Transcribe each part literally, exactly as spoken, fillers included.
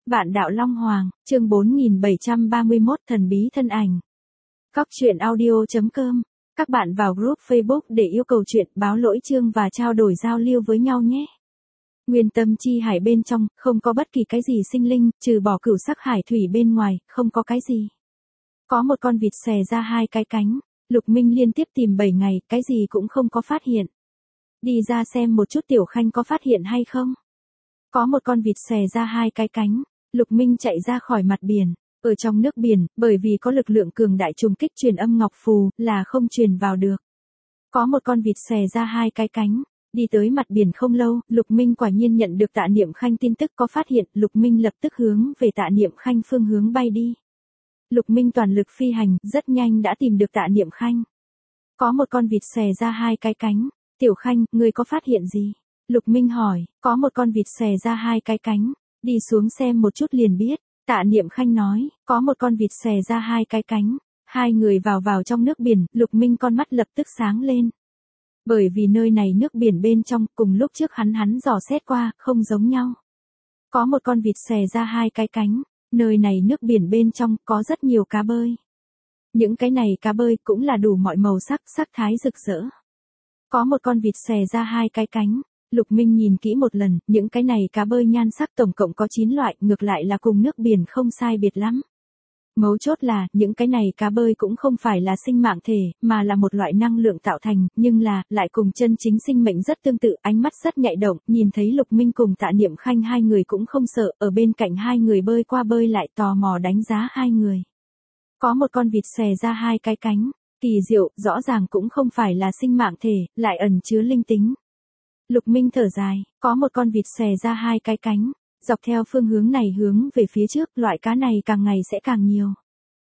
Vạn đạo Long Hoàng, chương bốn nghìn bảy trăm ba mươi mốt thần bí thân ảnh. Góc truyện audio chấm com. Các bạn vào group Facebook để yêu cầu chuyện, báo lỗi chương và trao đổi giao lưu với nhau nhé. Nguyên Tâm Chi Hải bên trong, không có bất kỳ cái gì sinh linh, trừ bỏ cửu sắc hải thủy bên ngoài, không có cái gì. Có một con vịt xòe ra hai cái cánh, Lục Minh liên tiếp tìm bảy ngày, cái gì cũng không có phát hiện. Đi ra xem một chút Tiểu Khanh có phát hiện hay không. Có một con vịt xòe ra hai cái cánh, Lục Minh chạy ra khỏi mặt biển, ở trong nước biển, bởi vì có lực lượng cường đại trùng kích truyền âm ngọc phù, là không truyền vào được. Có một con vịt xòe ra hai cái cánh, đi tới mặt biển không lâu, Lục Minh quả nhiên nhận được Tạ Niệm Khanh tin tức có phát hiện, Lục Minh lập tức hướng về Tạ Niệm Khanh phương hướng bay đi. Lục Minh toàn lực phi hành, rất nhanh đã tìm được Tạ Niệm Khanh. Có một con vịt xòe ra hai cái cánh, Tiểu Khanh, ngươi có phát hiện gì? Lục Minh hỏi, có một con vịt xòe ra hai cái cánh, đi xuống xem một chút liền biết. Tạ Niệm Khanh nói, có một con vịt xòe ra hai cái cánh. Hai người vào vào trong nước biển, Lục Minh con mắt lập tức sáng lên. Bởi vì nơi này nước biển bên trong, cùng lúc trước hắn hắn dò xét qua, không giống nhau. Có một con vịt xòe ra hai cái cánh, nơi này nước biển bên trong, có rất nhiều cá bơi. Những cái này cá bơi cũng là đủ mọi màu sắc, sắc thái rực rỡ. Có một con vịt xòe ra hai cái cánh. Lục Minh nhìn kỹ một lần, những cái này cá bơi nhan sắc tổng cộng có chín loại, ngược lại là cùng nước biển không sai biệt lắm. Mấu chốt là, những cái này cá bơi cũng không phải là sinh mạng thể, mà là một loại năng lượng tạo thành, nhưng là, lại cùng chân chính sinh mệnh rất tương tự, ánh mắt rất nhạy động, nhìn thấy Lục Minh cùng Tạ Niệm Khanh hai người cũng không sợ, ở bên cạnh hai người bơi qua bơi lại tò mò đánh giá hai người. Có một con vịt xòe ra hai cái cánh, kỳ diệu, rõ ràng cũng không phải là sinh mạng thể, lại ẩn chứa linh tính. Lục Minh thở dài, có một con vịt xòe ra hai cái cánh, dọc theo phương hướng này hướng về phía trước, loại cá này càng ngày sẽ càng nhiều.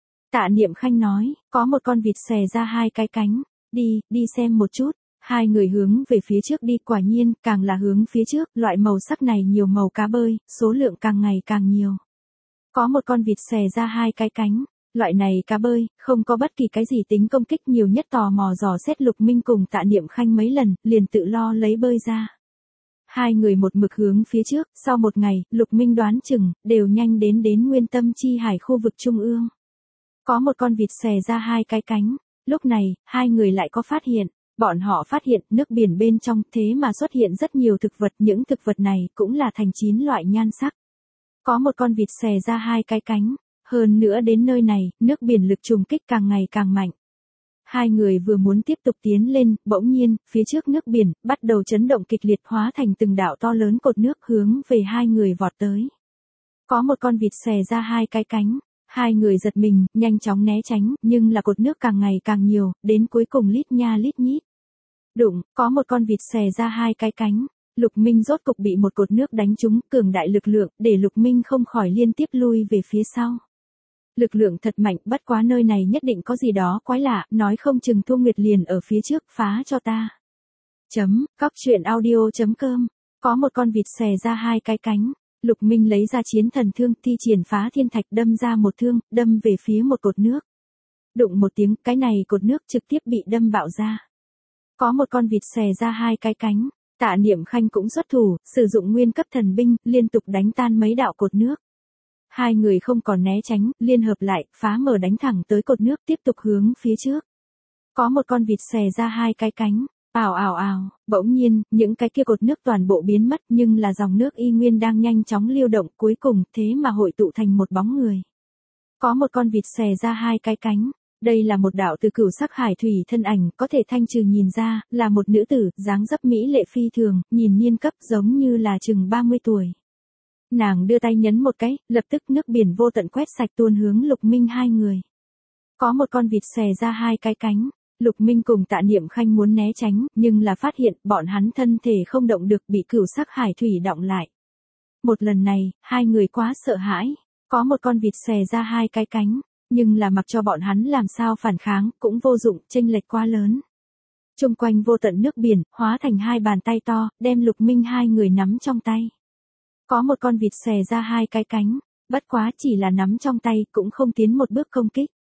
Tạ Niệm Khanh nói, có một con vịt xòe ra hai cái cánh, đi, đi xem một chút. Hai người hướng về phía trước đi, quả nhiên, càng là hướng phía trước, loại màu sắc này nhiều màu cá bơi, số lượng càng ngày càng nhiều. Có một con vịt xòe ra hai cái cánh, loại này cá bơi, không có bất kỳ cái gì tính công kích, nhiều nhất tò mò dò xét Lục Minh cùng Tạ Niệm Khanh mấy lần, liền tự lo lấy bơi ra. Hai người một mực hướng phía trước, sau một ngày, Lục Minh đoán chừng, đều nhanh đến đến Nguyên Tâm Chi Hải khu vực trung ương. Có một con vịt xòe ra hai cái cánh, lúc này, hai người lại có phát hiện, bọn họ phát hiện nước biển bên trong thế mà xuất hiện rất nhiều thực vật, những thực vật này cũng là thành chín loại nhan sắc. Có một con vịt xòe ra hai cái cánh. Hơn nữa đến nơi này, nước biển lực trùng kích càng ngày càng mạnh. Hai người vừa muốn tiếp tục tiến lên, bỗng nhiên, phía trước nước biển, bắt đầu chấn động kịch liệt hóa thành từng đạo to lớn cột nước hướng về hai người vọt tới. Có một con vịt xòe ra hai cái cánh, hai người giật mình, nhanh chóng né tránh, nhưng là cột nước càng ngày càng nhiều, đến cuối cùng lít nha lít nhít. Đụng, có một con vịt xòe ra hai cái cánh. Lục Minh rốt cục bị một cột nước đánh trúng, cường đại lực lượng, để Lục Minh không khỏi liên tiếp lui về phía sau. Lực lượng thật mạnh, bất quá nơi này nhất định có gì đó quái lạ, nói không chừng Thu Nguyệt liền ở phía trước, phá cho ta. Chấm, góc truyện audio chấm com. Có một con vịt xòe ra hai cái cánh, Lục Minh lấy ra chiến thần thương, thi triển phá thiên thạch đâm ra một thương, đâm về phía một cột nước. Đụng một tiếng, cái này cột nước trực tiếp bị đâm bạo ra. Có một con vịt xòe ra hai cái cánh, Tạ Niệm Khanh cũng xuất thủ, sử dụng nguyên cấp thần binh, liên tục đánh tan mấy đạo cột nước. Hai người không còn né tránh, liên hợp lại, phá mở đánh thẳng tới cột nước, tiếp tục hướng phía trước. Có một con vịt xòe ra hai cái cánh, ào ào ào, bỗng nhiên, những cái kia cột nước toàn bộ biến mất, nhưng là dòng nước y nguyên đang nhanh chóng lưu động, cuối cùng, thế mà hội tụ thành một bóng người. Có một con vịt xòe ra hai cái cánh, đây là một đạo từ cửu sắc hải thủy thân ảnh, có thể thanh trừ nhìn ra, là một nữ tử, dáng dấp mỹ lệ phi thường, nhìn niên cấp giống như là chừng ba mươi tuổi. Nàng đưa tay nhấn một cái, lập tức nước biển vô tận quét sạch tuôn hướng Lục Minh hai người. Có một con vịt xòe ra hai cái cánh, Lục Minh cùng Tạ Niệm Khanh muốn né tránh, nhưng là phát hiện bọn hắn thân thể không động được, bị cửu sắc hải thủy đọng lại. Một lần này, hai người quá sợ hãi, có một con vịt xòe ra hai cái cánh, nhưng là mặc cho bọn hắn làm sao phản kháng, cũng vô dụng, chênh lệch quá lớn. Trung quanh vô tận nước biển, hóa thành hai bàn tay to, đem Lục Minh hai người nắm trong tay. Có một con vịt xòe ra hai cái cánh, bất quá chỉ là nắm trong tay, cũng không tiến một bước công kích.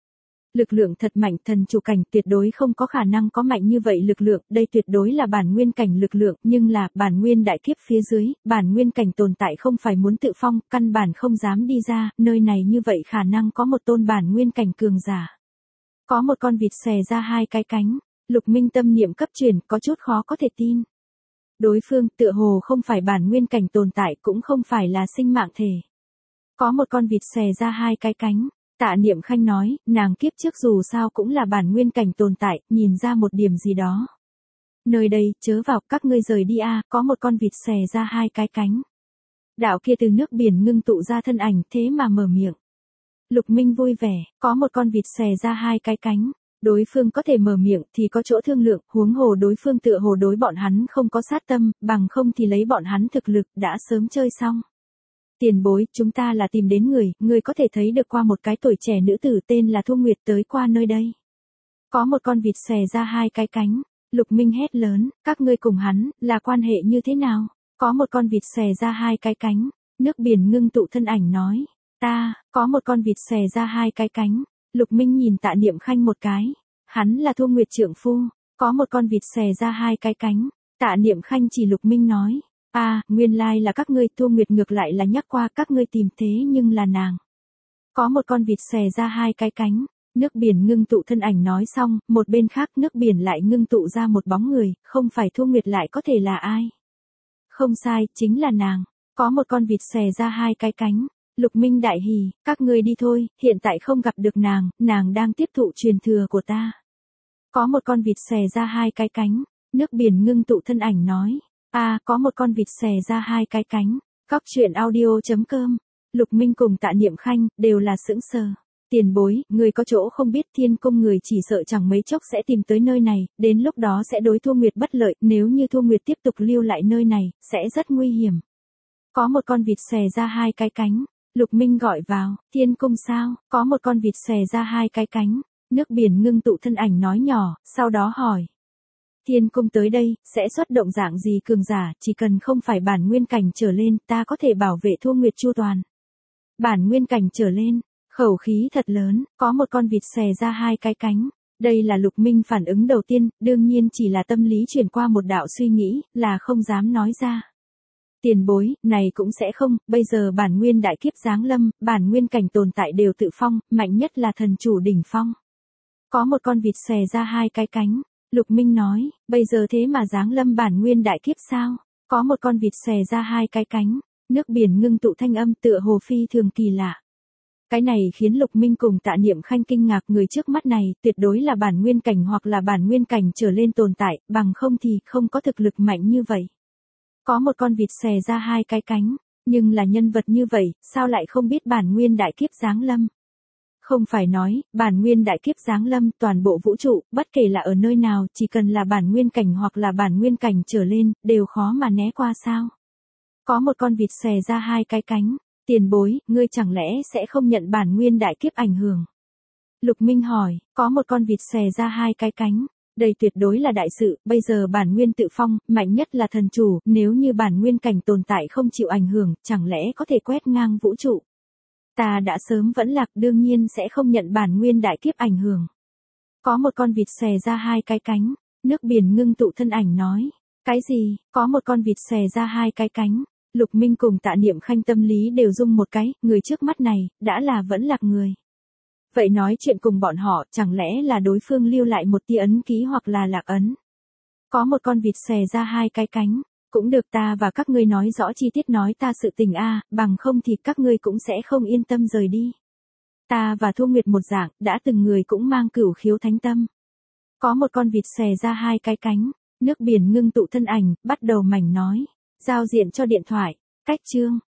Lực lượng thật mạnh, thần chủ cảnh tuyệt đối không có khả năng có mạnh như vậy lực lượng, đây tuyệt đối là bản nguyên cảnh lực lượng, nhưng là, bản nguyên đại kiếp phía dưới, bản nguyên cảnh tồn tại không phải muốn tự phong, căn bản không dám đi ra, nơi này như vậy khả năng có một tôn bản nguyên cảnh cường giả. Có một con vịt xòe ra hai cái cánh, Lục Minh tâm niệm cấp truyền, có chút khó có thể tin. Đối phương tựa hồ không phải bản nguyên cảnh tồn tại, cũng không phải là sinh mạng thể. Có một con vịt xòe ra hai cái cánh. Tạ Niệm Khanh nói, nàng kiếp trước dù sao cũng là bản nguyên cảnh tồn tại, nhìn ra một điểm gì đó. Nơi đây, chớ vào, các ngươi rời đi a, có một con vịt xòe ra hai cái cánh. Đạo kia từ nước biển ngưng tụ ra thân ảnh, thế mà mở miệng. Lục Minh vui vẻ, có một con vịt xòe ra hai cái cánh. Đối phương có thể mở miệng thì có chỗ thương lượng, huống hồ đối phương tựa hồ đối bọn hắn không có sát tâm, bằng không thì lấy bọn hắn thực lực đã sớm chơi xong. Tiền bối, chúng ta là tìm đến người, người có thể thấy được qua một cái tuổi trẻ nữ tử tên là Thu Nguyệt tới qua nơi đây. Có một con vịt xòe ra hai cái cánh, Lục Minh hét lớn, các ngươi cùng hắn, là quan hệ như thế nào? Có một con vịt xòe ra hai cái cánh, nước biển ngưng tụ thân ảnh nói, ta, có một con vịt xòe ra hai cái cánh, Lục Minh nhìn Tạ Niệm Khanh một cái, hắn là Thu Nguyệt trượng phu, có một con vịt xòe ra hai cái cánh, Tạ Niệm Khanh chỉ Lục Minh nói. À, nguyên lai là các ngươi, Thu Nguyệt ngược lại là nhắc qua các ngươi tìm thế nhưng là nàng. Có một con vịt xòe ra hai cái cánh, nước biển ngưng tụ thân ảnh nói xong, một bên khác nước biển lại ngưng tụ ra một bóng người, không phải Thu Nguyệt lại có thể là ai. Không sai, chính là nàng. Có một con vịt xòe ra hai cái cánh, Lục Minh đại hỉ, các ngươi đi thôi, hiện tại không gặp được nàng, nàng đang tiếp thụ truyền thừa của ta. Có một con vịt xòe ra hai cái cánh, nước biển ngưng tụ thân ảnh nói. À, có một con vịt xòe ra hai cái cánh. Góc truyện audio chấm com. Lục Minh cùng Tạ Niệm Khanh đều là sững sờ. Tiền bối, người có chỗ không biết, Thiên Cung người chỉ sợ chẳng mấy chốc sẽ tìm tới nơi này, đến lúc đó sẽ đối Thu Nguyệt bất lợi, nếu như Thu Nguyệt tiếp tục lưu lại nơi này, sẽ rất nguy hiểm. Có một con vịt xòe ra hai cái cánh. Lục Minh gọi vào, Thiên Cung sao? Có một con vịt xòe ra hai cái cánh. Nước biển ngưng tụ thân ảnh nói nhỏ, sau đó hỏi. Thiên Cung tới đây, sẽ xuất động dạng gì cường giả, chỉ cần không phải bản nguyên cảnh trở lên, ta có thể bảo vệ Thu Nguyệt chu toàn. Bản nguyên cảnh trở lên, khẩu khí thật lớn, có một con vịt xòe ra hai cái cánh. Đây là Lục Minh phản ứng đầu tiên, đương nhiên chỉ là tâm lý chuyển qua một đạo suy nghĩ, là không dám nói ra. Tiền bối, này cũng sẽ không, bây giờ bản nguyên đại kiếp giáng lâm, bản nguyên cảnh tồn tại đều tự phong, mạnh nhất là thần chủ đỉnh phong. Có một con vịt xòe ra hai cái cánh. Lục Minh nói, bây giờ thế mà giáng lâm bản nguyên đại kiếp sao? Có một con vịt xòe ra hai cái cánh, nước biển ngưng tụ thanh âm tựa hồ phi thường kỳ lạ. Cái này khiến Lục Minh cùng Tạ Niệm Khanh kinh ngạc, người trước mắt này tuyệt đối là bản nguyên cảnh hoặc là bản nguyên cảnh trở lên tồn tại, bằng không thì không có thực lực mạnh như vậy. Có một con vịt xòe ra hai cái cánh, nhưng là nhân vật như vậy, sao lại không biết bản nguyên đại kiếp giáng lâm? Không phải nói, bản nguyên đại kiếp giáng lâm toàn bộ vũ trụ, bất kể là ở nơi nào, chỉ cần là bản nguyên cảnh hoặc là bản nguyên cảnh trở lên, đều khó mà né qua sao. Có một con vịt xòe ra hai cái cánh, tiền bối, ngươi chẳng lẽ sẽ không nhận bản nguyên đại kiếp ảnh hưởng? Lục Minh hỏi, có một con vịt xòe ra hai cái cánh, đây tuyệt đối là đại sự, bây giờ bản nguyên tự phong, mạnh nhất là thần chủ, nếu như bản nguyên cảnh tồn tại không chịu ảnh hưởng, chẳng lẽ có thể quét ngang vũ trụ? Ta đã sớm vẫn lạc, đương nhiên sẽ không nhận bản nguyên đại kiếp ảnh hưởng. Có một con vịt xòe ra hai cái cánh, nước biển ngưng tụ thân ảnh nói. Cái gì? Có một con vịt xòe ra hai cái cánh. Lục Minh cùng Tạ Niệm Khanh tâm lý đều rung một cái, người trước mắt này, đã là vẫn lạc người. Vậy nói chuyện cùng bọn họ, chẳng lẽ là đối phương lưu lại một tia ấn ký hoặc là lạc ấn? Có một con vịt xòe ra hai cái cánh. Cũng được, ta và các ngươi nói rõ chi tiết nói ta sự tình a, bằng không thì các ngươi cũng sẽ không yên tâm rời đi. Ta và Thu Nguyệt một dạng, đã từng người cũng mang cửu khiếu thánh tâm. Có một con vịt xòe ra hai cái cánh, nước biển ngưng tụ thân ảnh, bắt đầu mảnh nói. Giao diện cho điện thoại, cách chương.